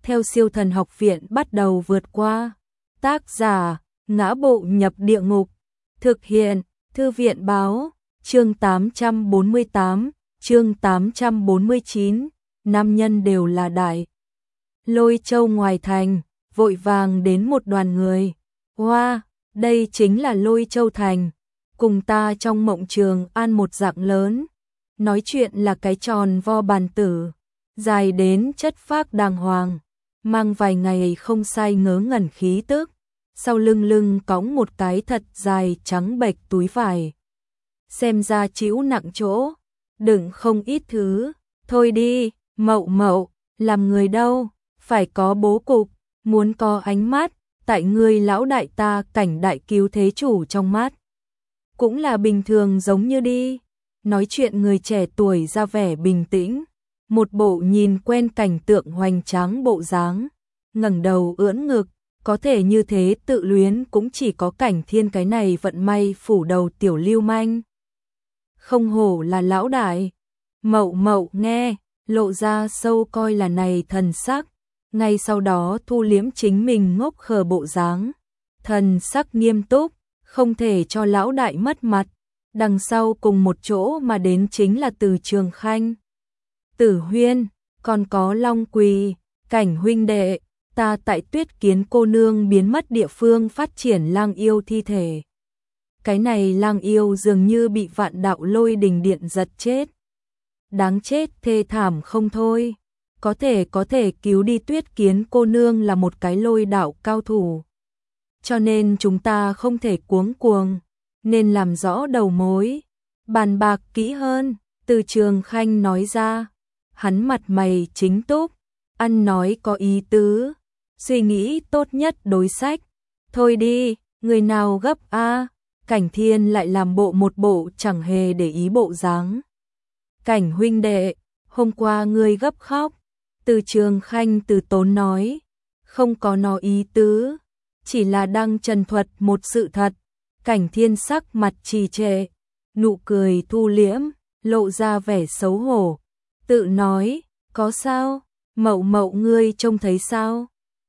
theo Siêu Thần Học Viện bắt đầu vượt qua. Tác giả: Ngã Bộ Nhập Địa Ngục. Thực hiện: Thư viện báo. Chương 848, chương 849. Nam nhân đều là đại. Lôi Châu ngoài thành, vội vàng đến một đoàn người. Wow, đây chính là Lôi Châu thành, cùng ta trong mộng Trường An một dạng lớn. Nói chuyện là cái tròn vo bàn tử, dài đến chất phác đàng hoàng, mang vài ngày không sai ngớ ngẩn khí tức. Sau lưng cõng một cái thật dài trắng bệch túi vải. Xem ra chịu nặng chỗ, đựng không ít thứ. Thôi đi, Mậu, làm người đâu, phải có bố cục, muốn có ánh mắt, tại ngươi lão đại ta Cảnh đại cứu thế chủ trong mắt. Cũng là bình thường giống như đi. Nói chuyện người trẻ tuổi ra vẻ bình tĩnh, một bộ nhìn quen cảnh tượng hoành tráng bộ dáng, ngẩng đầu ưỡn ngực, có thể như thế tự luyến cũng chỉ có Cảnh Thiên cái này vận may phủ đầu tiểu lưu manh. Không hổ là lão đại. Mậu nghe, lộ ra sâu coi là này thần sắc, ngay sau đó thu liếm chính mình ngốc khờ bộ dáng, thần sắc nghiêm túc, không thể cho lão đại mất mặt. Đằng sau cùng một chỗ mà đến chính là Từ Trường Khanh, Tử Huyên, còn có Long Quỳ. Cảnh huynh đệ, ta tại Tuyết Kiến cô nương biến mất địa phương phát triển lang yêu thi thể. Cái này lang yêu dường như bị vạn đạo lôi đình điện giật chết. Đáng chết thê thảm không thôi. Có thể cứu đi Tuyết Kiến cô nương là một cái lôi đạo cao thủ. Cho nên chúng ta không thể cuống, nên làm rõ đầu mối, bàn bạc kỹ hơn. Từ Trường Khanh nói ra, hắn mặt mày chính túc, ăn nói có ý tứ, suy nghĩ tốt nhất đối sách. Thôi đi, người nào gấp a? Cảnh Thiên lại làm một bộ chẳng hề để ý bộ dáng. Cảnh huynh đệ, hôm qua ngươi gấp khóc. Từ Trường Khanh từ tốn nói, không có nó ý tứ, chỉ là đang trần thuật một sự thật. Cảnh Thiên sắc mặt trì trệ, nụ cười thu liễm, lộ ra vẻ xấu hổ, tự nói, có sao? Mậu ngươi trông thấy sao?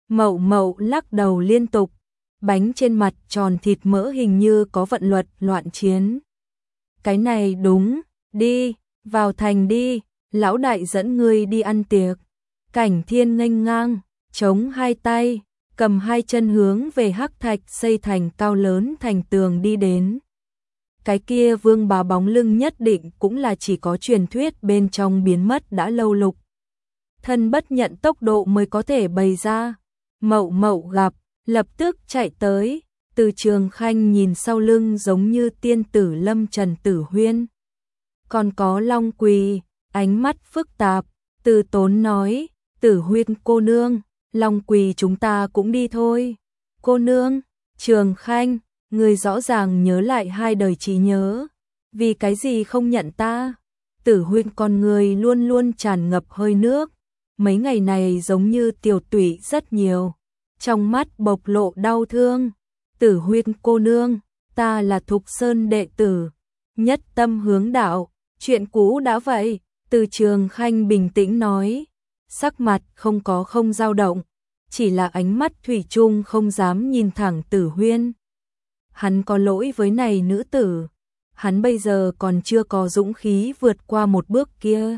Mậu lắc đầu liên tục, bánh trên mặt tròn thịt mỡ hình như có vận luật loạn chiến. Cái này đúng, đi, vào thành đi, lão đại dẫn ngươi đi ăn tiệc. Cảnh Thiên nghênh ngang, chống hai tay, cầm hai chân hướng về hắc thạch xây thành cao lớn thành tường đi đến. Cái kia vương bá bóng lưng nhất định cũng là chỉ có truyền thuyết bên trong biến mất đã lâu lục. Thân bất nhận tốc độ mới có thể bày ra. Mậu gặp, lập tức chạy tới. Từ Trường Khanh nhìn sau lưng giống như tiên tử lâm trần Tử Huyên. Còn có Long Quỳ, ánh mắt phức tạp, từ tốn nói, Tử Huyên cô nương, Long Quỳ chúng ta cũng đi thôi. Cô nương, Trường Khanh, người rõ ràng nhớ lại hai đời trí nhớ, vì cái gì không nhận ta? Tử Huyên con người luôn luôn tràn ngập hơi nước, mấy ngày này giống như tiểu tụy rất nhiều, trong mắt bộc lộ đau thương. Tử Huyên cô nương, ta là Thục Sơn đệ tử, nhất tâm hướng đạo, chuyện cũ đã vậy. Từ Trường Khanh bình tĩnh nói, sắc mặt không dao động, chỉ là ánh mắt thủy chung không dám nhìn thẳng Tử Huyên. Hắn có lỗi với này nữ tử, hắn bây giờ còn chưa có dũng khí vượt qua một bước kia.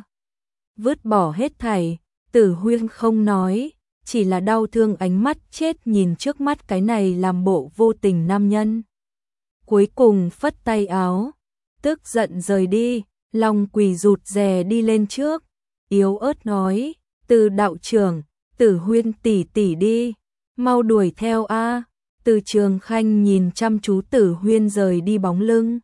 Vứt bỏ hết thảy, Tử Huyên không nói, chỉ là đau thương ánh mắt chết nhìn trước mắt cái này làm bộ vô tình nam nhân. Cuối cùng phất tay áo, tức giận rời đi. Long Quỳ rụt rè đi lên trước, yếu ớt nói, Từ đạo trưởng, Tử Huyên tỷ tỷ đi, mau đuổi theo a. Từ Trường Khanh nhìn chăm chú Tử Huyên rời đi bóng lưng,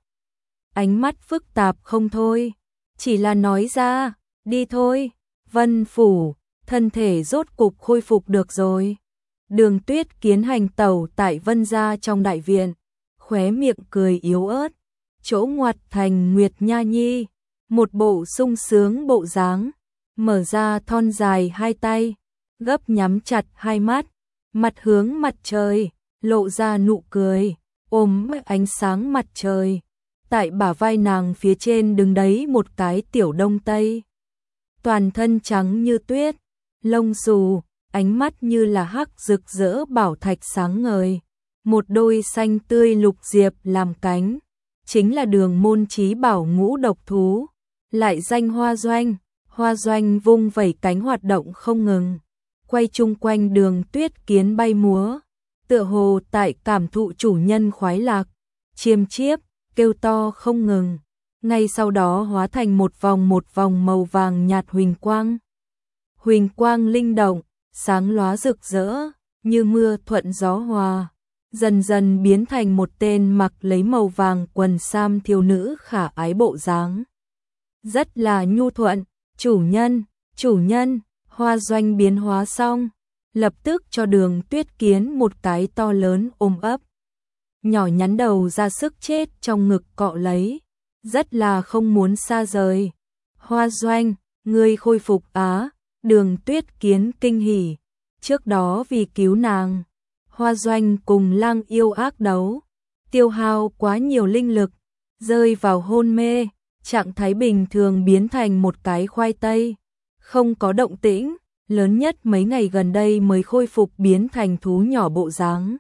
ánh mắt phức tạp không thôi, chỉ là nói ra, đi thôi. Vân phủ, thân thể rốt cục khôi phục được rồi. Đường Tuyết Kiến hành tẩu tại Vân gia trong đại viện, khóe miệng cười yếu ớt, chỗ ngoặt thành Nguyệt Nha Nhi, một bộ sung sướng bộ dáng, mở ra thon dài hai tay, gấp nhắm chặt hai mắt, mặt hướng mặt trời, lộ ra nụ cười, ôm ánh sáng mặt trời. Tại bả vai nàng phía trên đứng đấy một cái tiểu đông tây, toàn thân trắng như tuyết, lông xù, ánh mắt như là hắc rực rỡ bảo thạch sáng ngời, một đôi xanh tươi lục diệp làm cánh, chính là Đường môn chí bảo ngũ độc thú, lại danh Hoa Doanh. Hoa Doanh vung vẩy cánh hoạt động không ngừng, quay chung quanh Đường Tuyết Kiến bay múa, tựa hồ tại cảm thụ chủ nhân khoái lạc, chiêm chiếp, kêu to không ngừng, ngay sau đó hóa thành một vòng màu vàng nhạt huỳnh quang. Huỳnh quang linh động, sáng lóa rực rỡ, như mưa thuận gió hòa, dần dần biến thành một tên mặc lấy màu vàng quần sam thiếu nữ khả ái bộ dáng. Rất là nhu thuận, chủ nhân, Hoa Doanh biến hóa xong, lập tức cho Đường Tuyết Kiến một cái to lớn ôm ấp. Nhỏ nhắn đầu ra sức chết trong ngực cọ lấy, rất là không muốn xa rời. Hoa Doanh, ngươi khôi phục á, Đường Tuyết Kiến kinh hỉ. Trước đó vì cứu nàng, Hoa Doanh cùng Lang yêu ác đấu, tiêu hao quá nhiều linh lực, rơi vào hôn mê, trạng thái bình thường biến thành một cái khoai tây, không có động tĩnh, lớn nhất mấy ngày gần đây mới khôi phục biến thành thú nhỏ bộ dáng.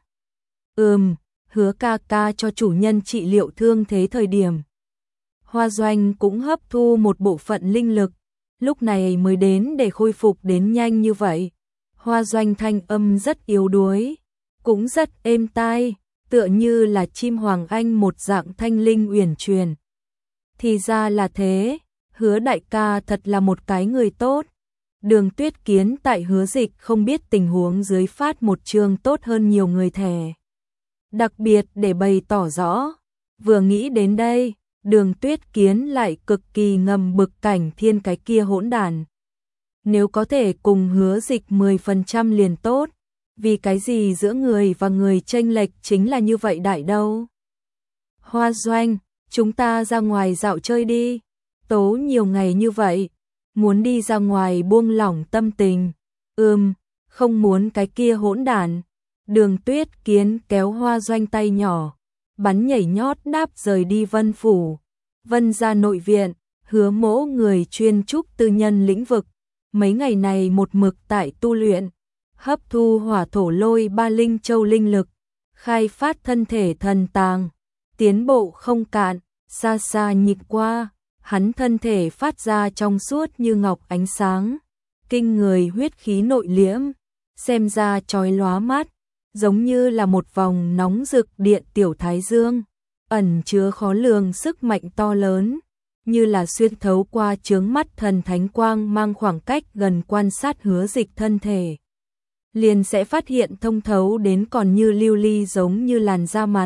Hứa ca ca cho chủ nhân trị liệu thương thế thời điểm. Hoa Doanh cũng hấp thu một bộ phận linh lực, lúc này mới đến để khôi phục đến nhanh như vậy. Hoa Doanh thanh âm rất yếu đuối, cũng rất êm tai, tựa như là chim hoàng anh một dạng thanh linh uyển chuyển. Thì ra là thế, Hứa đại ca thật là một cái người tốt. Đường Tuyết Kiến tại Hứa Dịch không biết tình huống dưới phát một chương tốt hơn nhiều người thẻ. Đặc biệt để bày tỏ rõ, vừa nghĩ đến đây, Đường Tuyết Kiến lại cực kỳ ngầm bực cảnh thiên cái kia hỗn đản. Nếu có thể cùng Hứa Dịch 10% liền tốt, vì cái gì giữa người và người chênh lệch chính là như vậy đại đâu. Hoa Doanh, chúng ta ra ngoài dạo chơi đi, tố nhiều ngày như vậy, muốn đi ra ngoài buông lỏng tâm tình. Không muốn cái kia hỗn đản. Đường Tuyết Kiến kéo Hoa Doanh tay nhỏ, bắn nhảy nhót đáp rời đi Vân phủ. Vân gia nội viện, Hứa Mỗ người chuyên trúc tư nhân lĩnh vực, mấy ngày này một mực tại tu luyện, hấp thu hỏa thổ lôi ba linh châu linh lực, khai phát thân thể thần tàng, tiến bộ không cạn. Xa xa nhìn qua, hắn thân thể phát ra trong suốt như ngọc ánh sáng, kinh người huyết khí nội liễm, xem ra chói lóa mắt, giống như là một vòng nóng rực điện tiểu thái dương, ẩn chứa khó lường sức mạnh to lớn, như là xuyên thấu qua chướng mắt thần thánh quang mang khoảng cách gần quan sát Hứa Dịch thân thể. Liền sẽ phát hiện thông thấu đến còn như lưu ly giống như làn da mặt.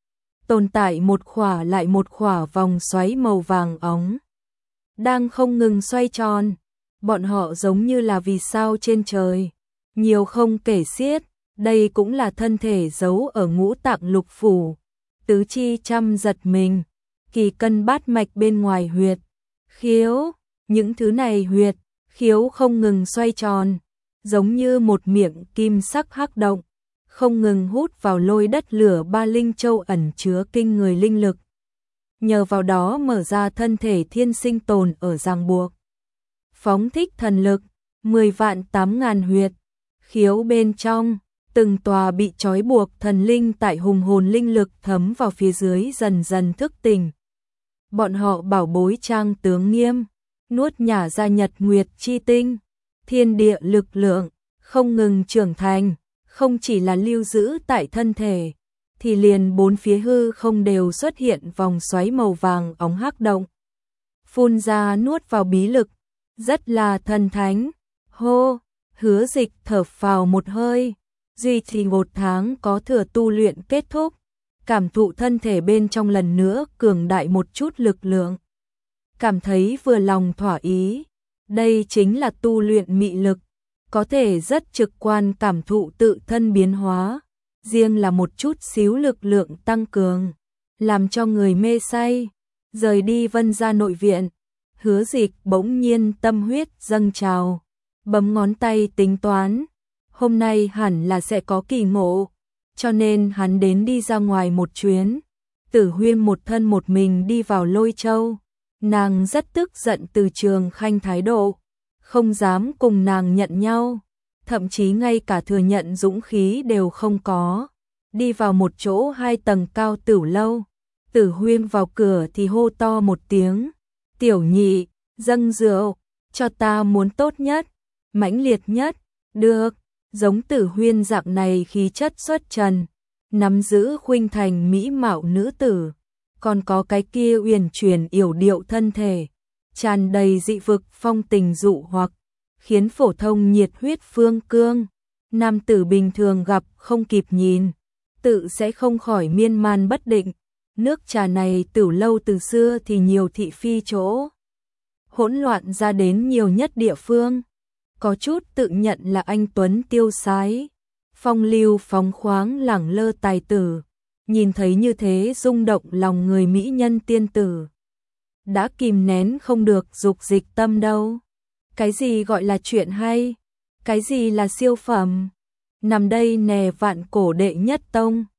Tồn tại một khỏa lại một khỏa vòng xoáy màu vàng óng, đang không ngừng xoay tròn, bọn họ giống như là vì sao trên trời, nhiều không kể xiết, đây cũng là thân thể giấu ở ngũ tạng lục phủ, tứ chi trăm giật mình, kỳ cân bát mạch bên ngoài huyệt, khiếu, những thứ này huyệt, khiếu không ngừng xoay tròn, giống như một miệng kim sắc hắc động, không ngừng hút vào lôi đất lửa ba linh châu ẩn chứa kinh người linh lực. Nhờ vào đó mở ra thân thể thiên sinh tồn ở ràng buộc. Phóng thích thần lực, 10 vạn 8.000 huyệt, khiếu bên trong, từng tòa bị trói buộc thần linh tại hùng hồn linh lực thấm vào phía dưới dần dần thức tỉnh. Bọn họ bảo bối trang tướng nghiêm, nuốt nhả ra nhật nguyệt chi tinh, thiên địa lực lượng, không ngừng trưởng thành, không chỉ là lưu giữ tại thân thể, thì liền bốn phía hư không đều xuất hiện vòng xoáy màu vàng óng hắc động. Phun ra nuốt vào bí lực, rất là thần thánh. Hô, Hứa Dịch thở phào một hơi, duy trì 1 tháng có thừa tu luyện kết thúc, cảm thụ thân thể bên trong lần nữa cường đại một chút lực lượng. Cảm thấy vừa lòng thỏa ý, đây chính là tu luyện mị lực, có thể rất trực quan cảm thụ tự thân biến hóa, riêng là một chút xíu lực lượng tăng cường, làm cho người mê say. Rời đi Vân gia nội viện, Hứa Dịch bỗng nhiên tâm huyết dâng trào, bấm ngón tay tính toán, hôm nay hẳn là sẽ có kỳ ngộ, cho nên hắn đến đi ra ngoài một chuyến. Tử Huyên một thân một mình đi vào Lôi Châu, nàng rất tức giận Từ Trường Khanh thái độ, không dám cùng nàng nhận nhau, thậm chí ngay cả thừa nhận dũng khí đều không có. Đi vào một chỗ 2 tầng cao Tử lâu, Tử Huyên vào cửa thì hô to một tiếng, "Tiểu nhị, dâng rượu, cho ta muốn tốt nhất, mãnh liệt nhất." Được, giống Tử Huyên dạng này khí chất xuất trần, nắm giữ khuynh thành mỹ mạo nữ tử, còn có cái kia uyển chuyển yểu điệu thân thể, tràn đầy dị vực phong tình dụ hoặc, khiến phổ thông nhiệt huyết phương cương, nam tử bình thường gặp không kịp nhìn, tự sẽ không khỏi miên man bất định. Nước trà này Tử lâu từ xưa thì nhiều thị phi chỗ hỗn loạn ra đến nhiều nhất địa phương, có chút tự nhận là anh tuấn tiêu sái, phong lưu phóng khoáng lẳng lơ tài tử, nhìn thấy như thế rung động lòng người mỹ nhân tiên tử, đã kìm nén không được dục dịch tâm đâu. Cái gì gọi là chuyện hay? Cái gì là siêu phẩm? Nằm đây nè vạn cổ đệ nhất tông,